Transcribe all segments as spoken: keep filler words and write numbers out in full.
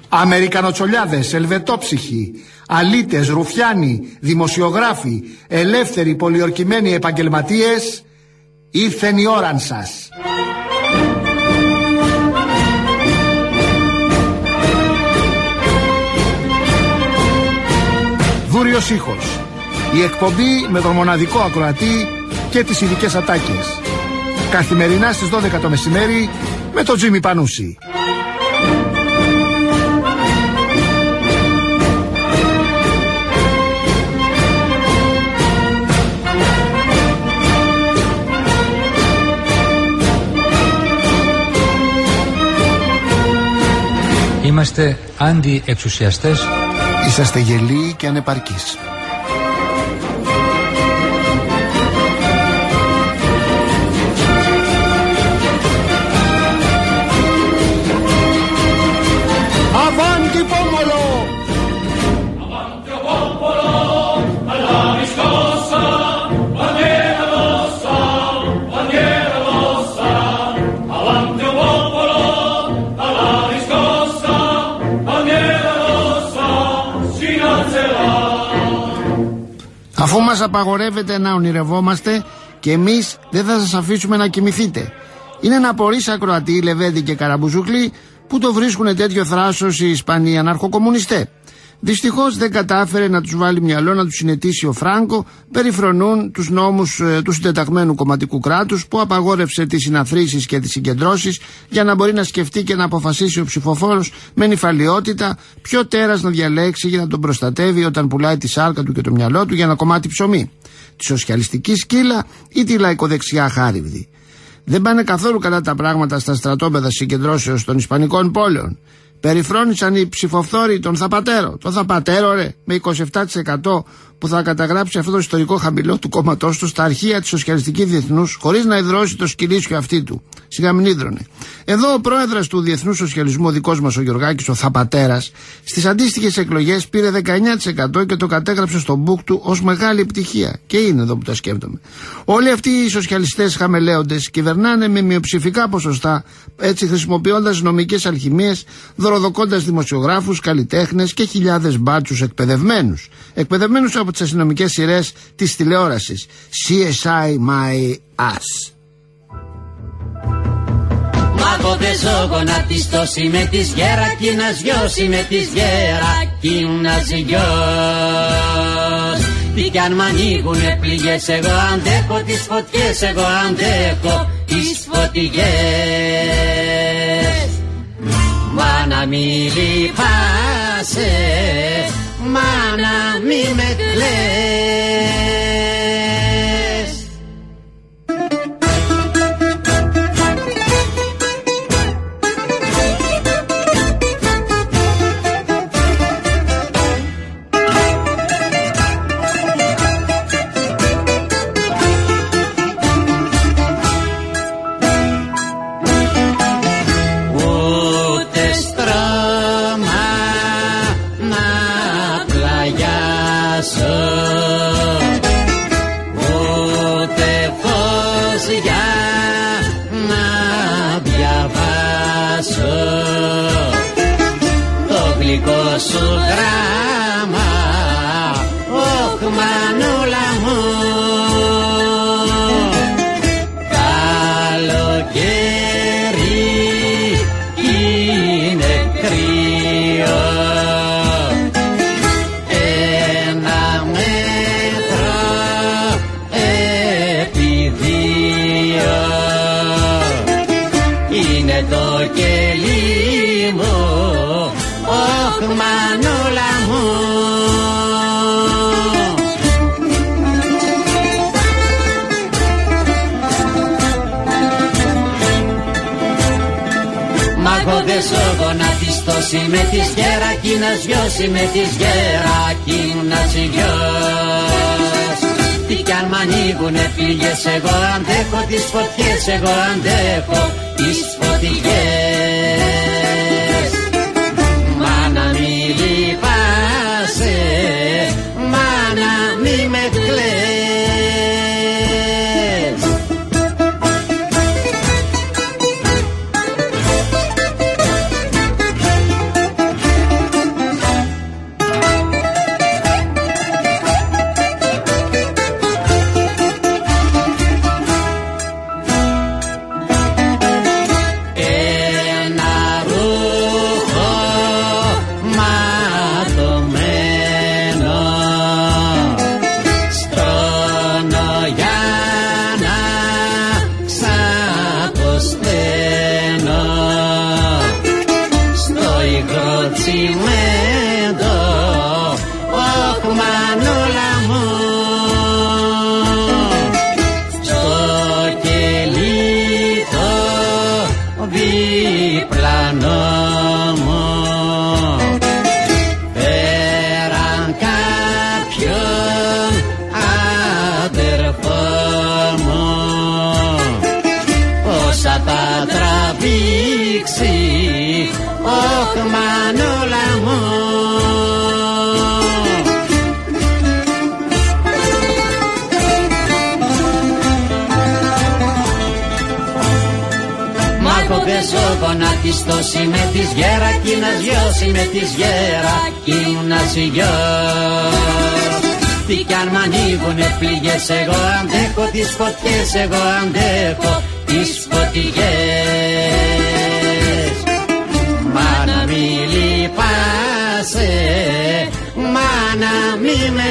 Αμερικανοτσολιάδες, ελβετόψυχοι, αλήτες, ρουφιάνοι, δημοσιογράφοι, ελεύθεροι πολιορκημένοι επαγγελματίες, ήρθεν η ώραν σας. Δούριος ήχος. Η εκπομπή με τον μοναδικό ακροατή και τις ειδικές ατάκες. Καθημερινά στις δώδεκα το μεσημέρι με τον Τζίμι Πανούση. Είμαστε αντιεξουσιαστές. Είσαστε γελοί και ανεπαρκείς. Avanti popolo! Avanti popolo, alla riscossa, bandiera rossa, bandiera rossa. Avanti popolo, alla riscossa, bandiera rossa, si alzerà. Αφού μας απαγορεύετε να ονειρευόμαστε, και εμείς δεν θα σας αφήσουμε να κοιμηθείτε. Είναι ένα πορείς ακροατή, Λεβέντη και Καραμπουζούκλη, που το βρίσκουν τέτοιο θράσος οι Ισπανοί αναρχοκομμουνιστές. Δυστυχώς δεν κατάφερε να τους βάλει μυαλό, να τους συνετίσει ο Φράγκο. Περιφρονούν τους νόμους ε, του συντεταγμένου κομματικού κράτους, που απαγόρευσε τις συναθρήσεις και τις συγκεντρώσεις, για να μπορεί να σκεφτεί και να αποφασίσει ο ψηφοφόρος με νηφαλιότητα ποιο τέρας να διαλέξει για να τον προστατεύει όταν πουλάει τη σάρκα του και το μυαλό του για ένα κομμάτι ψωμί. Τη σοσιαλιστική σκύλα ή τη λαϊκοδεξιά χάριβδη. Δεν πάνε καθόλου καλά τα πράγματα στα στρατόπεδα συγκεντρώσεως των Ισπανικών πόλεων. Περιφρόνησαν οι ψηφοφόροι τον Θαπατέρο. Το Θαπατέρο, ρε, με είκοσι επτά τοις εκατό που θα καταγράψει αυτό το ιστορικό χαμηλό του κόμματός του στα αρχεία της Σοσιαλιστικής Διεθνούς, χωρίς να ιδρώσει το σκυλίσιο αυτή του. Σιγά μην ίδρωνε. Εδώ ο πρόεδρος του Διεθνούς Σοσιαλισμού, ο δικός μας ο Γιωργάκης, ο Θαπατέρας, στις αντίστοιχες εκλογές πήρε δεκαεννιά τοις εκατό και το κατέγραψε στο μπουκ του ως μεγάλη επιτυχία. Και είναι εδώ που τα σκέφτομαι. Όλοι αυτοί οι σοσιαλιστές χαμελέοντες κυβερνάνε με μειοψηφικά ποσοστά, έτσι χρησιμοποιώντας νομικές αλχημίες, δωροδοκώντας δημοσιογράφους, καλλιτέχνες και χιλιάδες μπάτσους εκπαιδευμένους. Εκπαιδευμένους από τις αστυνομικές σειρές της τηλεόρασης. σι ες άι My Ass. Μάγο δε ζώγω να της τώσει με της γέρα κι να σγιώσει με της γέρα κι να σγιώσει. Τι κι αν μ' ανοίγουνε πληγές εγώ αντέχω τις φωτιές, εγώ αντέχω τις φωτιές. Μα να μη λυπάσαι, μα να μη με κλαις. Ούτε φως για να διαβάσω το γλυκό σου γράμμα, όχ μανούλα μου. Καλοκαίρι είναι κρύο, το κελί μου, όχ μανούλα μου. Μάγο δε σώγω να της τώσει με της γέρα κι να σγιώσει με της γέρα κι να σγιώσει. Τι κι αν μ' ανοίγουνε πληγές εγώ αντέχω τις φωτιές, εγώ αντέχω τις φωτιές. Μα να μη λυπάσαι, μα να μη με κλαις. τσιμέντο, όχ μανούλα μου, στο κελί το διπλανό μου, πέραν κάποιον αδερφό μου, όσα τα τραβήξει, όχ μανούλα μου. Μάκοπες ο γονάτιστος είμαι της γέρα κι να γιος είμαι της γέρα κι να γιος. Τι κι αν μ' ανοίγουνε πληγές εγώ αντέχω τις φωτιές, εγώ αντέχω τις φωτιές. Μάνα μη λυπάσαι, μάνα μη με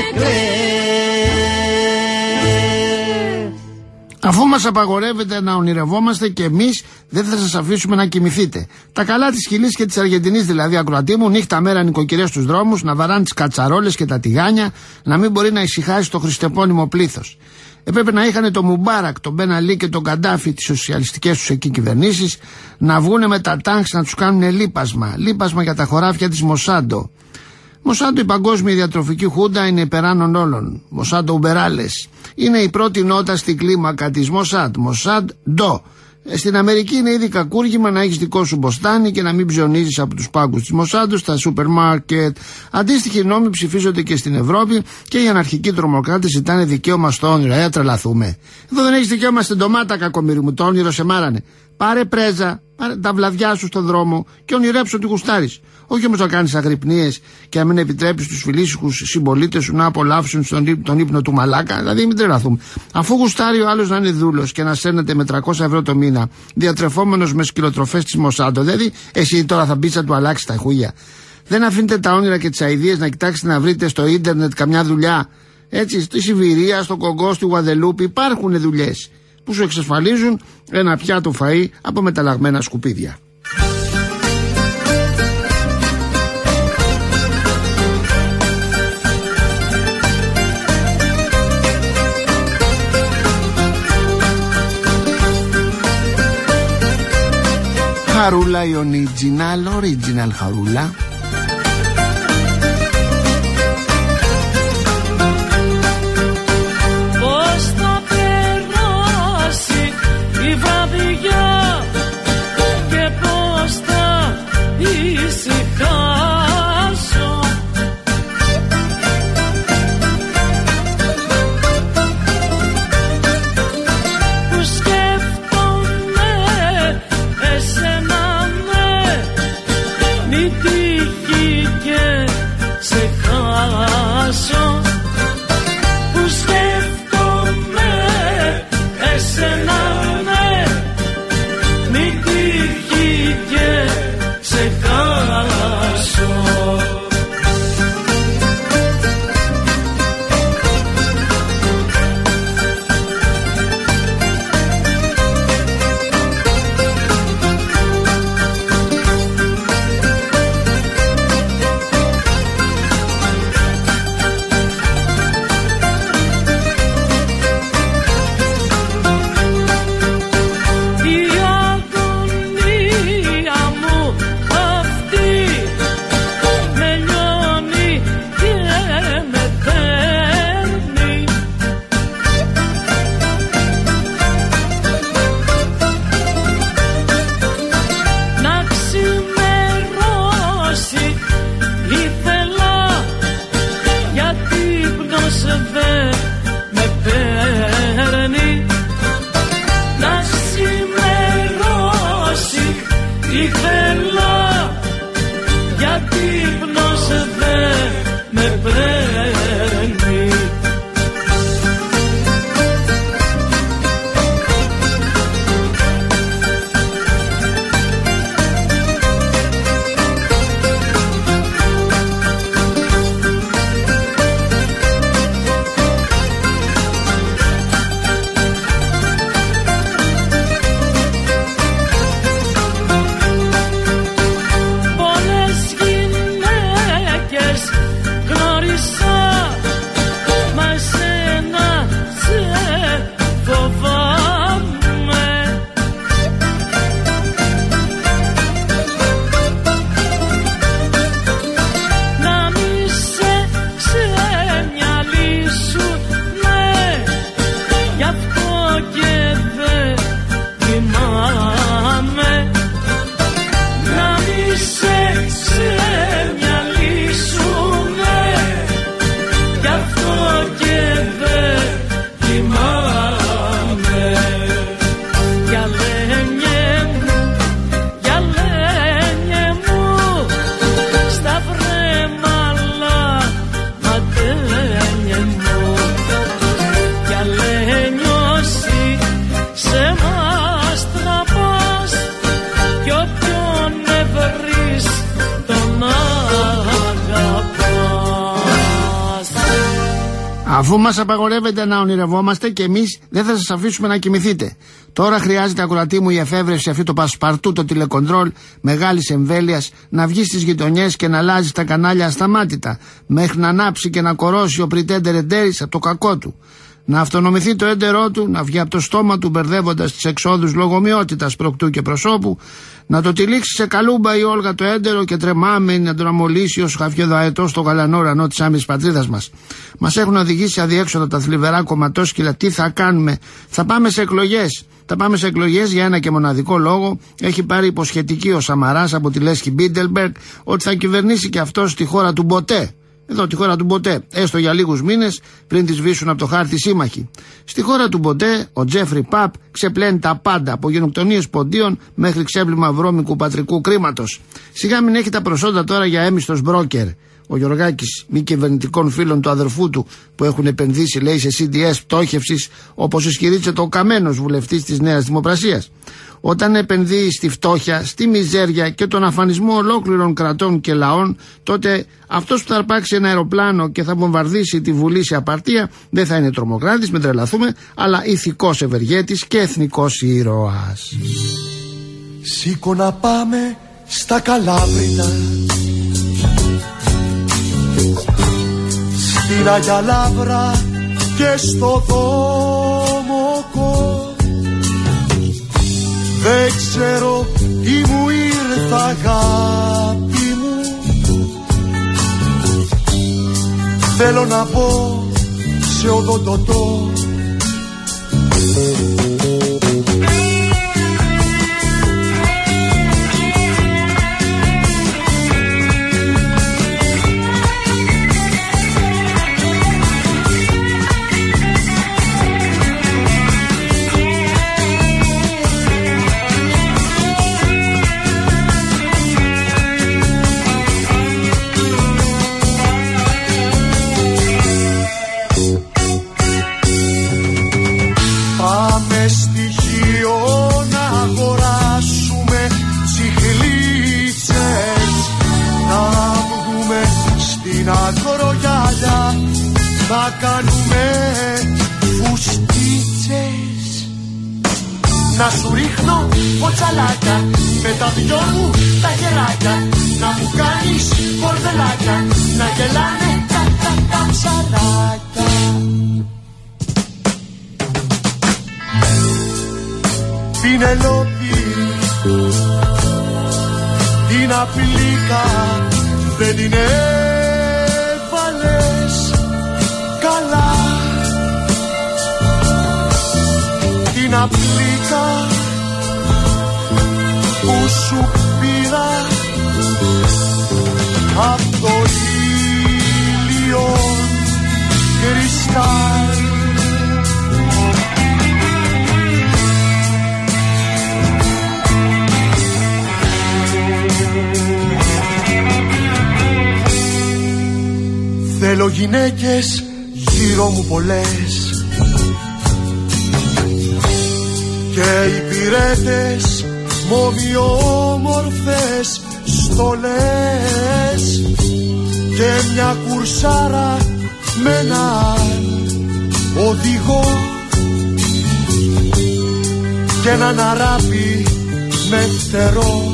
κλαις. Αφού μας απαγορεύεται να ονειρευόμαστε και εμείς δεν θα σας αφήσουμε να κοιμηθείτε. Τα καλά της Χιλής και της Αργεντινής δηλαδή, ακροατή μου, νύχτα μέρα νοικοκυρές στους δρόμους, να βαράνε τις κατσαρόλες και τα τηγάνια, να μην μπορεί να ησυχάσει το χριστεπώνυμο πλήθος. Έπρεπε να είχαν το Μουμπάρακ, τον Μπεν Αλί και τον Καντάφη, τις σοσιαλιστικές τους εκεί κυβερνήσεις, να βγούνε με τα τάγκς να τους κάνουν λίπασμα. Λίπασμα για τα χωράφια της Μοσάντο. Μοσάντο, η παγκόσμια διατροφική χούντα, είναι υπεράνων όλων. Μοσάντο Ουμπεράλες. Είναι η πρώτη νότα στην κλίμακα της Μοσάντ. Μοσάντ Ντο. Στην Αμερική είναι ήδη κακούργημα να έχεις δικό σου μποστάνι και να μην ψωνίζεις από τους πάγκους της Μοσάντο στα σούπερ μάρκετ. Αντίστοιχοι νόμοι ψηφίζονται και στην Ευρώπη και οι αναρχικοί τρομοκράτες ζητάνε δικαίωμα στο όνειρο. Ε, τρελαθούμε. Εδώ δεν έχεις δικαίωμα στην ντομάτα, κακομοίρη μου. Το όνειρο σε μάρανε. Πάρε πρέζα, πάρε τα βλαδιά σου στον δρόμο και ονειρέψου ότι γουστάρεις. Όχι όμως να κάνεις αγρυπνίες και να μην επιτρέπεις στους φιλήσυχους συμπολίτες σου να απολαύσουν στον, τον ύπνο του μαλάκα. Δηλαδή, μην τρελαθούμε. Αφού γουστάρει ο άλλος να είναι δούλος και να σέρνεται με τριακόσια ευρώ το μήνα, διατρεφόμενος με σκυλοτροφές της Μοσάντο, δηλαδή, εσύ τώρα θα μπεις να του αλλάξει τα χούγια. Δεν αφήνετε τα όνειρα και τις αηδίες να κοιτάξετε να βρείτε στο ίντερνετ καμιά δουλειά. Έτσι, στη Σιβηρία, στο Κογκό, στη Γουαδελούπη υπάρχουν δουλειές που σου εξασφαλίζουν ένα πιάτο φαΐ από μεταλλαγμένα σκουπίδια. Χαρούλα η original, original χαρούλα. Πώς θα περάσει η βραδιά και πώς θα ησυχάσω, που σκέφτομαι εσένα με μη τύχει και σε χάσω, που σκέφτομαι εσένα με μη τύχει και σε χάσω. Πολλές γυναίκες Αφού μας απαγορεύεται να ονειρευόμαστε και εμείς δεν θα σας αφήσουμε να κοιμηθείτε. Τώρα χρειάζεται, ακροατή μου, η εφεύρεση αυτή το πασπαρτού, το τηλεκοντρόλ μεγάλης εμβέλειας, να βγει στις γειτονιές και να αλλάζει τα κανάλια ασταμάτητα, μέχρι να ανάψει και να κορώσει ο Pretender Εντέρης από το κακό του. Να αυτονομηθεί το έντερό του, να βγει από το στόμα του μπερδεύοντας τις εξόδους λόγω προκτού και προσώπου, να το τυλίξει σε καλούμπα η Όλγα το έντερο και τρεμάμενη να τον αμολύσει ως χαφιεδαετό στο γαλανό ουρανό της άμεσης πατρίδας μας. Μας έχουν οδηγήσει αδιέξοδα τα θλιβερά κομματόσκυλα. Τι θα κάνουμε? Θα πάμε σε εκλογές. Θα πάμε σε εκλογές για ένα και μοναδικό λόγο. Έχει πάρει υποσχετική ο Σαμαράς από τη Λέσχη Μπίντελμπεργκ ότι θα κυβερνήσει και αυτός τη χώρα του Μποτέ. Εδώ τη χώρα του Μποτέ, έστω για λίγους μήνες πριν τη σβήσουν από το χάρτη οι σύμμαχοι. Στη χώρα του Μποτέ, ο Τζέφρι Παπ ξεπλένει τα πάντα, από γενοκτονίες ποντίων μέχρι ξέπλυμα βρώμικου πατρικού κρίματος. Σιγά μην έχει τα προσόντα τώρα για έμιστος μπρόκερ. Ο Γιωργάκης, μη κυβερνητικών φίλων του αδερφού του που έχουν επενδύσει, λέει, σε σι ντι ες πτώχευσης, όπως ισχυρίζεται ο Καμένος, βουλευτής της Νέας Δημοκρασίας. Όταν επενδύει στη φτώχεια, στη μιζέρια και τον αφανισμό ολόκληρων κρατών και λαών, τότε αυτός που θα αρπάξει ένα αεροπλάνο και θα βομβαρδίσει τη Βουλή σε απαρτία δεν θα είναι τρομοκράτης, μην τρελαθούμε, αλλά ηθικός ευεργέτης και εθνικός ήρωας. Σήκω να πάμε στα Καλάβρητα, στην Αγιά Λαύρα και στο Δόμοκο. Δεν ξέρω τι μου ήρθα, αγάπη μου, θέλω να πω σε οδοντοτό. Να κάνουμε φουστίτσες, να σου ρίχνω ποτσαλάκια με τα δυο μου τα χεράκια, να μου κάνεις κορδελάκια, να γελάνε τα τα τα ψαράκια. Πινελόπη, την απειλήκα δεν την έβαλες καλά, την απλήκα που σου πήρα απ' το ήλιο κρυστάλλ. Θέλω γυναίκες γύρω μου πολλές και υπηρέτες μ' ομοιόμορφες στολές και μια κουρσάρα με έναν οδηγό και έναν αράπη με φτερό.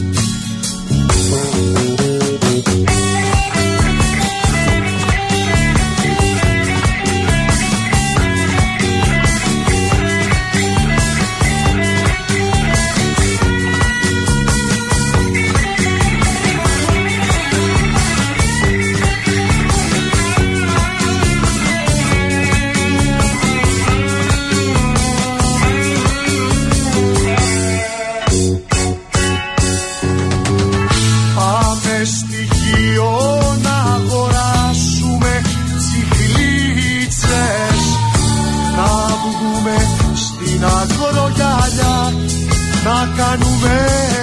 Να κάνουμε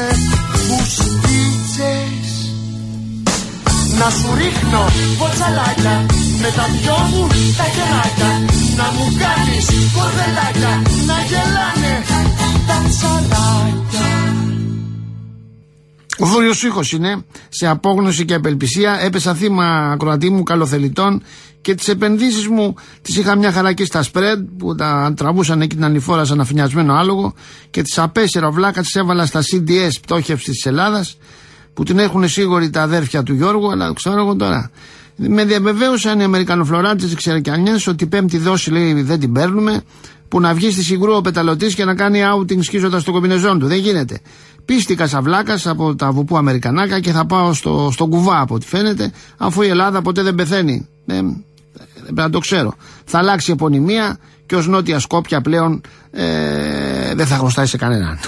φουστίτσες, να σου ρίχνω ποτσαλάκια με τα δυο μου τα χεράκια, να μου κάνεις κορδελάκια, να γελάνε τα ψαράκια. Ο Βόρειος Ήχος είναι σε απόγνωση και απελπισία. Έπεσα θύμα, ακροατή μου, καλοθελητών, και τις επενδύσεις μου τις είχα μια χαρά και στα spread που τα τραβούσαν εκεί την ανηφόρα σαν αφηνιασμένο άλογο, και τις απέσυρα βλάκα τις έβαλα στα σι ντι ες πτώχευσης της Ελλάδας που την έχουν σίγουροι τα αδέρφια του Γιώργου, αλλά ξέρω εγώ τώρα. Με διαβεβαίωσαν οι Αμερικανοφλωράτες της Ξερακιανιές ότι πέμπτη δόση, λέει, δεν την παίρνουμε, που να βγει στη Σιγρού ο Πεταλωτής και να κάνει outing σκίζοντας το κομπινεζόν του. Δεν γίνεται. Πίστηκα σαν βλάκας από τα βουπού Αμερικανάκα και θα πάω στο, στον κουβά από ό,τι φαίνεται, αφού η Ελλάδα ποτέ δεν πεθαίνει. Ε, πρέπει να το ξέρω. Θα αλλάξει η επωνυμία και ως Νότια Σκόπια πλέον ε, δεν θα χρωστάει σε κανέναν.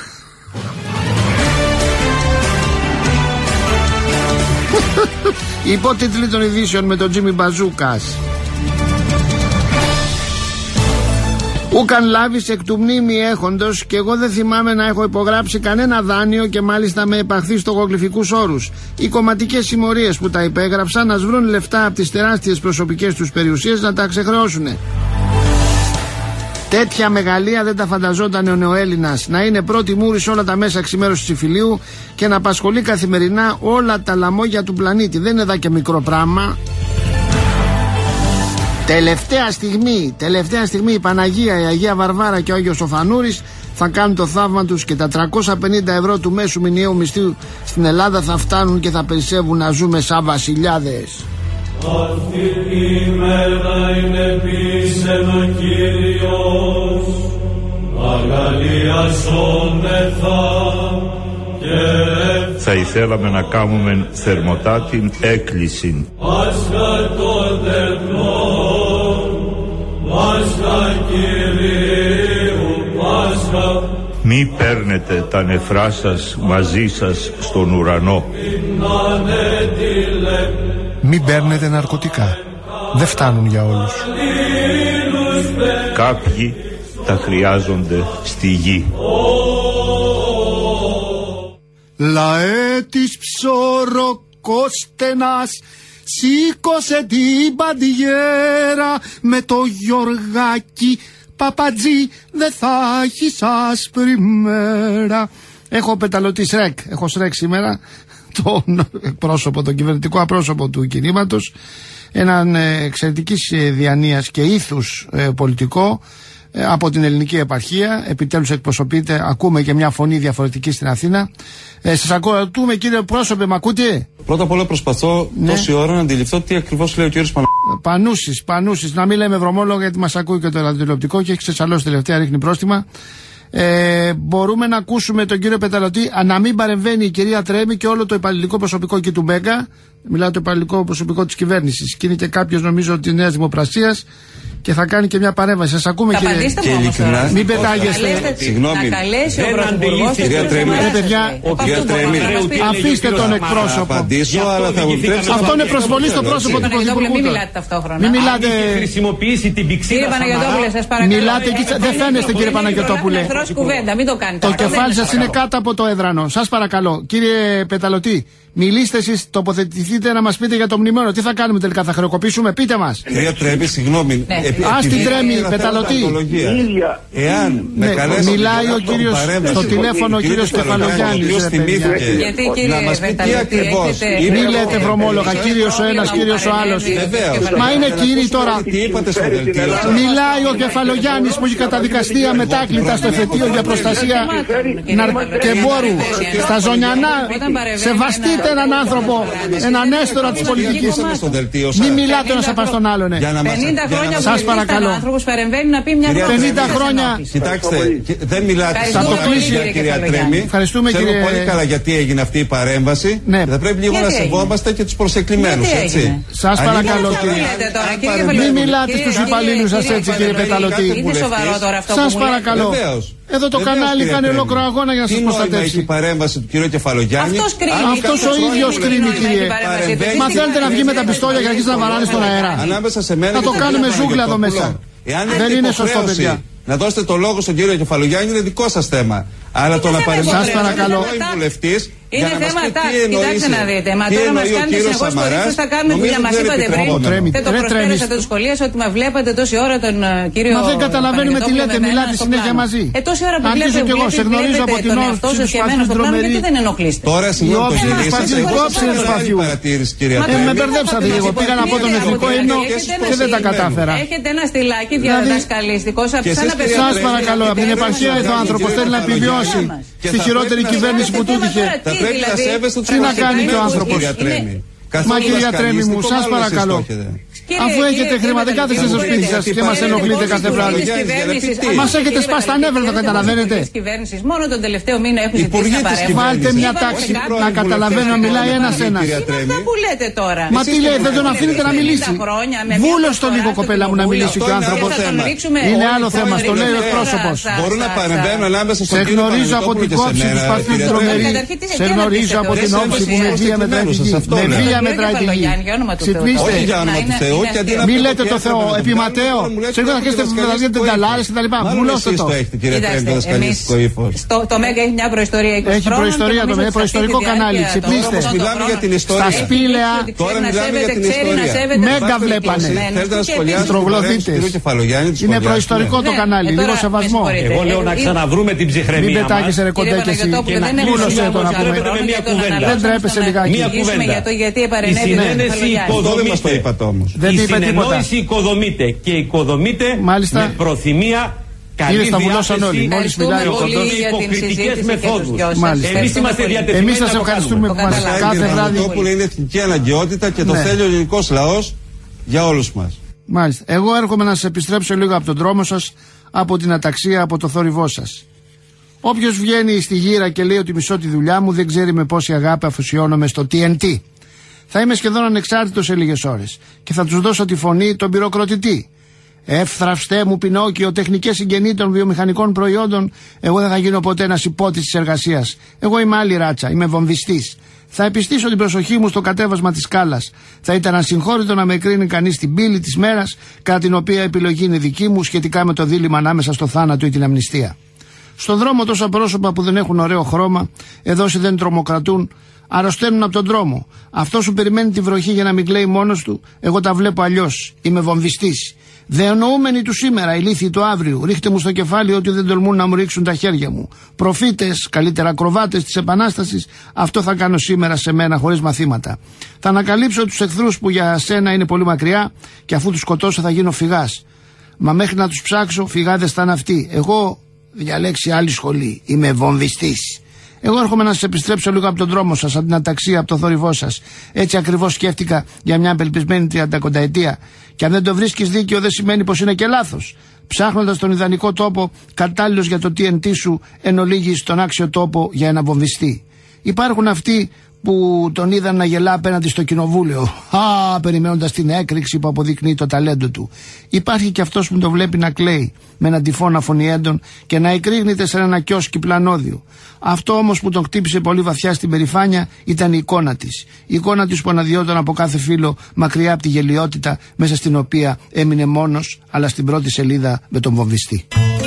Υπότιτλοι των ειδήσεων με τον Τζίμι Μπαζούκας. Ούκαν λάβεις εκ του μνήμη έχοντος, και εγώ δεν θυμάμαι να έχω υπογράψει κανένα δάνειο, και μάλιστα με επαχθείς τογογλυφικούς όρους. Οι κομματικές συμμορίες που τα υπέγραψαν να σβρούν λεφτά από τις τεράστιες προσωπικές τους περιουσίες να τα ξεχρεώσουνε. Τέτοια μεγαλεία δεν τα φανταζόταν ο νεοέλληνας, να είναι πρώτη μούρη σε όλα τα μέσα εξημέρωσης υφηλίου και να απασχολεί καθημερινά όλα τα λαμόγια του πλανήτη. Δεν είναι εδώ και μικρό πράγμα. Τελευταία στιγμή, τελευταία στιγμή η Παναγία, η Αγία Βαρβάρα και ο Άγιος Οφανούρης θα κάνουν το θαύμα τους, και τα τριακόσια πενήντα ευρώ του μέσου μηνιαίου μισθού στην Ελλάδα θα φτάνουν και θα περισσεύουν να ζούμε σαν βασιλιάδες. Αυτή η μέρα είναι πίσεν ο Κύριος, αγαλιαζόμεθα και θα ήθελαμε να κάνουμε θερμοτά την έκκληση. Πάσχα των τεχνών, Πάσχα Κυρίου, Πάσχα. Μη παίρνετε τα νεφρά σας μαζί σας στον ουρανό. Μην παίρνετε ναρκωτικά. Δεν φτάνουν για όλους. Κάποιοι τα χρειάζονται στη γη. Λαέ της ψωροκόστενας, σήκωσε την παντιέρα με το Γιωργάκι Παπατζή, δεν θα έχεις άσπρη μέρα. Έχω Πεταλωτή ΣΡΕΚ, έχω ΣΡΕΚ σήμερα, τον πρόσωπο, τον κυβερνητικό απρόσωπο του κινήματος, έναν εξαιρετικής διανοίας και ήθους ε, πολιτικό ε, από την ελληνική επαρχία. Επιτέλους εκπροσωπείται, ακούμε και μια φωνή διαφορετική στην Αθήνα. Ε, σας ακούμε, κύριε πρόσωπε, μ' ακούτε? Πρώτα απ' όλα προσπαθώ ναι. τόση ώρα να αντιληφθώ τι ακριβώς λέει ο κύριος Παναγιώτης. Πανούσης, Πανούσης, να μην λέμε βρωμόλογο, γιατί μας ακούει και το ραδιοτηλεοπτικό και έχει ξεσαλώσει τελευταία, ρίχνει πρόστιμα. Ε, μπορούμε να ακούσουμε τον κύριο Πεταλωτή, να μην παρεμβαίνει η κυρία Τρέμη και όλο το υπαλληλικό προσωπικό εκεί του Μπέγκα. Μιλάω το υπαλληλικό προσωπικό της κυβέρνησης. Και είναι και κάποιος, νομίζω, της Νέας Δημοπρασίας και θα κάνει και μια παρέμβαση. Σας ακούμε, θα κύριε. Και ειλικρινά. Μην πετάγεστε. Συγγνώμη. Να καλέσει ο Πρωθυπουργός. Κυρία Τρέμη. Κυρία Τρέμη. Αφήστε τον εκπρόσωπο. Απαντήσω, αλλά θα μου τρέψει. Αυτό είναι προσβολή στο πρόσωπο του Πρωθυπουργού. Μην μιλάτε ταυτόχρονα. Μην μιλάτε. Χρησιμοποιήσει την πηξίδα. Κύριε Παναγιωτόπουλε, σας παρακαλώ. Μιλάτε εκεί. Δεν φαίνεστε, κύριε Παναγιωτόπουλε. Μην το κάνετε. Το κεφάλι σας είναι κάτω από το έδρανο. Σας παρακαλώ. Κύριε Πεταλωτή, μιλήστε εσείς, τοποθετηθείτε να μας πείτε για το μνημόνιο. Τι θα κάνουμε τελικά, θα χρεοκοπήσουμε, πείτε μας. Κυρία Τρέμη, συγγνώμη. Ας την Τρέμη, Πεταλωτή. Εάν με καλέσει. Μιλάει ο κύριος στο τηλέφωνο, ο κύριος Κεφαλογιάννης. Να μας πει τι ακριβώς. Μη λέτε βρωμόλογα, κύριος ο ένας, κύριος ο άλλος. Μα είναι κύριοι τώρα. Μιλάει ο Κεφαλογιάννης που έχει καταδικαστεί αμετάκλητα στο εφετείο για προστασία ναρκεμπόρου στα Ζωνιανά. Σεβαστείτε έναν άνθρωπο, έναν έστωρα της πολιτικής. Μην μιλάτε ένας απ' τον άλλον. πενήντα χρόνια σας παρακαλώ. πενήντα χρόνια. Κοιτάξτε, δεν μιλάτε θα το κλείσει, κυρία Τρέμη. Ευχαριστούμε, κύριε. Ξέρουμε πολύ καλά γιατί έγινε αυτή η παρέμβαση. Ναι. Θα πρέπει λίγο να σεβόμαστε και τους προσεκλημένους, έτσι. Σας παρακαλώ, κύριε. Μην μιλάτε στους υπαλλήλους σας έτσι, κύριε Πεταλωτή. Είναι σοβαρό τώρα αυτό. Σας παρακαλώ. Εδώ το κανάλι κάνει ολόκληρο αγώνα για να σας προστατεύσει. Έχει παρέμβαση του κύριου Κεφαλογιάννη. Αυτός ο ίδιος κρίνει, κύριε. Μα θέλετε να βγει με τα πιστόλια και να αρχίσει να βαράνε στον αέρα. Ανάμεσα σε μένα. Θα το κάνουμε ζούγκλα εδώ μέσα. Δεν είναι σωστό, παιδιά. Να δώσετε το λόγο στον κύριο Κεφαλογιάννη είναι δικό σας θέμα. Αλλά το να παρεμβάσει παρακαλώ. Είναι θέμα τάξη. Κοιτάξτε να δείτε. Μα τώρα μα κάνετε συνεχώ χωρίς θα κάνουμε δουλειά. Μα είπατε πριν. Δεν το προσφέρεσα, δεν το σχολίασα ότι με βλέπατε τόση ώρα τον κύριο. Μα δεν καταλαβαίνουμε τι λέτε, μιλάτε συνέχεια μαζί. Ε, τόση ώρα που βλέπετε και εγώ, σε γνωρίζω από την ώρα του σπαθιού τρομερή. Γιατί δεν ενοχλείστε. Τώρα συγγνώμη, το σπαθιού. Με μπερδέψατε λίγο. Πήγα να πω τον εθνικό ύμνο και δεν τα κατάφερα. Έχετε ένα στυλάκι διαδασκαλιστικό σαν να πετύχει. Σα παρακαλώ, από την επαρχία εδώ ο άνθρωπο θέλει να επιβιώσει στη χειρότερη κυβέρνηση που του είχε. Πρέπει να σέβεστε τους τι να κάνει και ο άνθρωπος. Μα κυρία Τρέμι μου, σας παρακαλώ. Αφού έχετε χρήματα, δεν κάθεστε στο σπίτι σας και μας ενοχλείτε κάθε βράδυ. Μας έχετε σπάσει τα νεύρα, το καταλαβαίνετε. Μόνο τον τελευταίο μήνα έχουν ζητήσει να παρέμβουν. Βάλτε μια τάξη να καταλαβαίνω να μιλάει ένας-ένας. Αυτά που λέτε τώρα. Μα τι λέει, δεν τον αφήνετε να μιλήσει. Βούλος το λίγο, κοπέλα μου, να μιλήσει και ο άνθρωπος. Είναι άλλο θέμα, το λέει ο πρόσωπος. Μπορούν να παρεμβαίνουν ανάμεσα στον κύριο Παναγιώτοπουλο. Σε γνωρίζω από την κόψη του σπαθιού τρομερή. Σε γνωρίζω από την όψη που με βία μετραγωγή. Με βία μετραγωγή. Ξυπνήστε. Μη λέτε το Θεό, επί Ματέο. Σε να έχετε βγάλετε ταλάρες και τα λοιπά. Βουλώστε το. Το Μέγκα έχει μια προϊστορία είκοσι Έχει προϊστορία το Μέγκα, προϊστορικό κανάλι. Ξυπνήστε. Μιλάμε για την ιστορία. Στα σπήλαια. Τώρα μιλάμε για την ιστορία. Μέγκα βλέπανε. Θέλετε να σχολιάσετε. Είναι προϊστορικό το κανάλι. Λίγο σεβασμό. Εγώ λέω να ξαναβρούμε την ψυχραιμία. Μην πετάγεσαι ρε κοντέ και εσύ. Βούλωσε το να πούμε. Δεν τρέπεσαι λιγάκι. Μία κουβέντα. Η συνένεση οικοδομείται. Δεν η συνεννόηση οικοδομείται και οικοδομείται Μάλιστα. με προθυμία, καλή διάθεση, μόλις μιλάει ο χωρίς υποκριτικές μεθόδους. Εμείς είμαστε διατεθειμένοι. Εμείς σας ευχαριστούμε που μας κάθε βράδυ. Το που είναι εθνική αναγκαιότητα και το θέλει ο ελληνικός λαός για όλους μας. Μάλιστα. Εγώ έρχομαι να σας επιστρέψω λίγο από τον δρόμο σας, από την αταξία, από το θόρυβό σας. Όποιος βγαίνει στη γύρα και λέει ότι μισώ τη δουλειά μου δεν ξέρει με πόση αγάπη αφοσιώνομαι στο τι εν τι. Θα είμαι σχεδόν ανεξάρτητος σε λίγες ώρες και θα τους δώσω τη φωνή των πυροκροτητή. Εύθραυστέ μου Πινόκιο, τεχνικές συγγενή των βιομηχανικών προϊόντων. Εγώ δεν θα γίνω ποτέ ένας υπότης της εργασίας. Εγώ είμαι άλλη ράτσα, είμαι βομβιστής. Θα επιστήσω την προσοχή μου στο κατέβασμα της σκάλας. Θα ήταν ασυγχώρητο να με κρίνει κανείς την πύλη της μέρας, κατά την οποία επιλογή είναι δική μου σχετικά με το δίλημμα ανάμεσα στο θάνατο ή την αμνηστία. Στον δρόμο τόσα πρόσωπα που δεν έχουν ωραίο χρώμα, εδώ όσοι δεν τρομοκρατούν, αρρωσταίνουν από τον δρόμο. Αυτό σου περιμένει τη βροχή για να μην κλαίει μόνος του, εγώ τα βλέπω αλλιώς. Είμαι βομβιστής. Δεονοούμενοι του σήμερα, ηλίθιοι του αύριο. Ρίχτε μου στο κεφάλι ότι δεν τολμούν να μου ρίξουν τα χέρια μου. Προφήτες, καλύτερα ακροβάτες της Επανάστασης, αυτό θα κάνω σήμερα σε μένα χωρίς μαθήματα. Θα ανακαλύψω τους εχθρούς που για σένα είναι πολύ μακριά και αφού τους σκοτώσω θα γίνω φυγάς. Μα μέχρι να τους ψάξω, φυγάδες θα είναι αυτοί. Εγώ διαλέξει άλλη σχολή. Είμαι βομβιστής. Εγώ έρχομαι να σας επιστρέψω λίγο από τον δρόμο σας, από την αταξία, από το θόρυβό σας. Έτσι ακριβώς σκέφτηκα για μια απελπισμένη τριαντακονταετία. Και αν δεν το βρίσκεις δίκαιο, δεν σημαίνει πως είναι και λάθος. Ψάχνοντας τον ιδανικό τόπο, κατάλληλος για το τι εν τι σου, εν ολίγης τον άξιο τόπο για ένα βομβιστή. Υπάρχουν αυτοί που τον είδαν να γελά απέναντι στο κοινοβούλιο, α, περιμένοντας την έκρηξη που αποδεικνύει το ταλέντο του. Υπάρχει και αυτός που τον βλέπει να κλαίει με έναν τυφώνα φωνιέντων και να εκρήγνεται σε ένα κιόσκι πλανόδιο. Αυτό όμως που τον χτύπησε πολύ βαθιά στην περηφάνεια ήταν η εικόνα της. Η εικόνα της που αναδυόταν από κάθε φίλο μακριά από τη γελιότητα μέσα στην οποία έμεινε μόνος, αλλά στην πρώτη σελίδα με τον βομβιστή.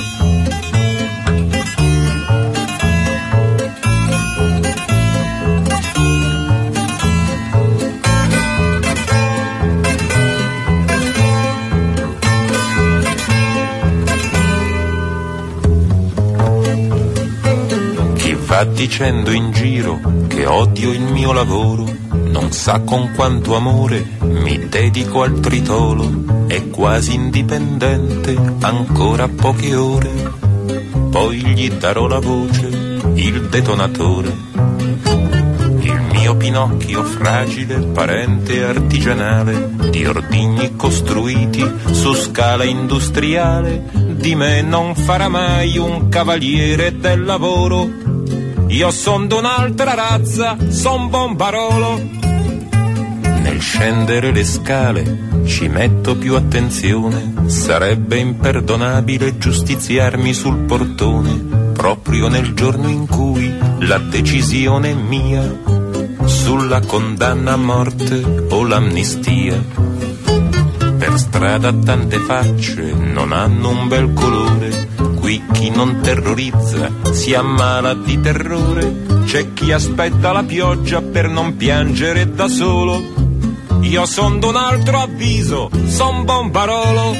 Va dicendo in giro che odio il mio lavoro, non sa con quanto amore mi dedico al tritolo, è quasi indipendente, ancora poche ore, poi gli darò la voce, il detonatore. Il mio Pinocchio fragile, parente artigianale, di ordigni costruiti su scala industriale, di me non farà mai un cavaliere del lavoro. Io son d'un'altra razza, son bombarolo. Nel scendere le scale ci metto più attenzione. Sarebbe imperdonabile giustiziarmi sul portone, proprio nel giorno in cui la decisione è mia sulla condanna a morte o l'amnistia. Per strada tante facce non hanno un bel colore. Qui Qui chi non terrorizza si ammala di terrore, c'è chi aspetta la pioggia per non piangere da solo. Io son d'un altro avviso, son bombarolo.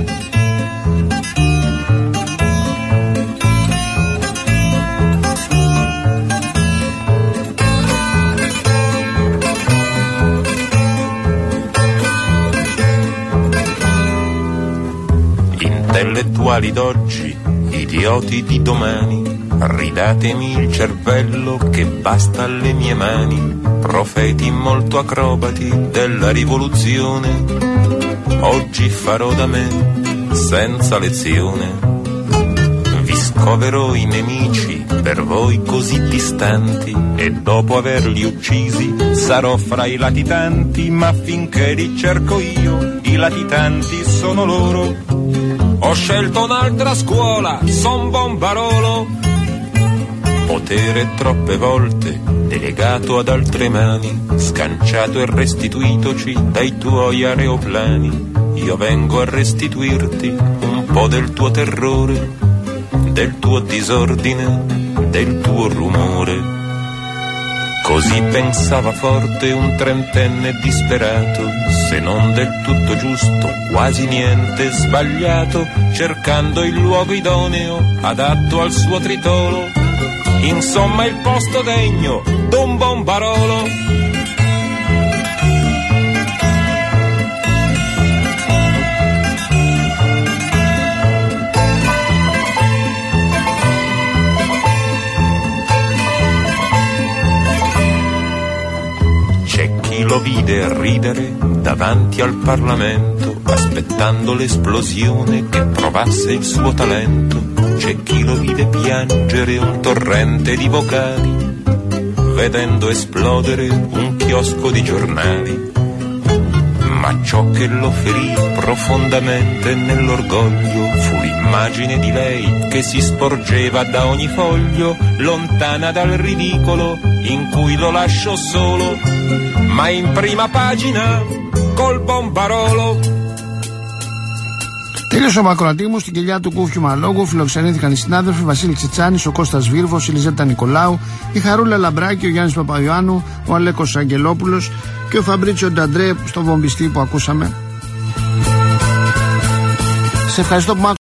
Intellettuali d'oggi, idioti di domani, ridatemi il cervello che basta alle mie mani. Profeti molto acrobati della rivoluzione, oggi farò da me senza lezione. Vi scoverò i nemici per voi così distanti, e dopo averli uccisi sarò fra i latitanti, ma finché li cerco io i latitanti sono loro. Ho scelto un'altra scuola, son bombarolo. Potere troppe volte delegato ad altre mani, scanciato e restituitoci dai tuoi aeroplani. Io vengo a restituirti un po' del tuo terrore, del tuo disordine, del tuo rumore. Così pensava forte un trentenne disperato, se non del tutto giusto, quasi niente sbagliato, cercando il luogo idoneo, adatto al suo tritolo. Insomma il posto degno d'un bombarolo. Lo vide ridere davanti al Parlamento, aspettando l'esplosione che provasse il suo talento. C'è chi lo vide piangere un torrente di vocali, vedendo esplodere un chiosco di giornali. Ma ciò che lo ferì profondamente nell'orgoglio fu l'immagine di lei che si sporgeva da ogni foglio, lontana dal ridicolo in cui lo lasciò solo, ma in prima pagina col bombarolo. Τέλειωσε ο Μακροατή μου στην κοιλιά του Κούφιου Μαλόγου. Φιλοξενήθηκαν οι συνάδελφοι Βασίλη Τσιτσάνης, ο Κώστας Βίρβος, η Λιζέτα Νικολάου, η Χαρούλα Λαμπράκη, ο Γιάννης Παπαϊωάννου, ο Αλέκος Αγγελόπουλος και ο Φαμπρίτσιο Νταντρέ στο βομβιστή που ακούσαμε. Σε ευχαριστώ που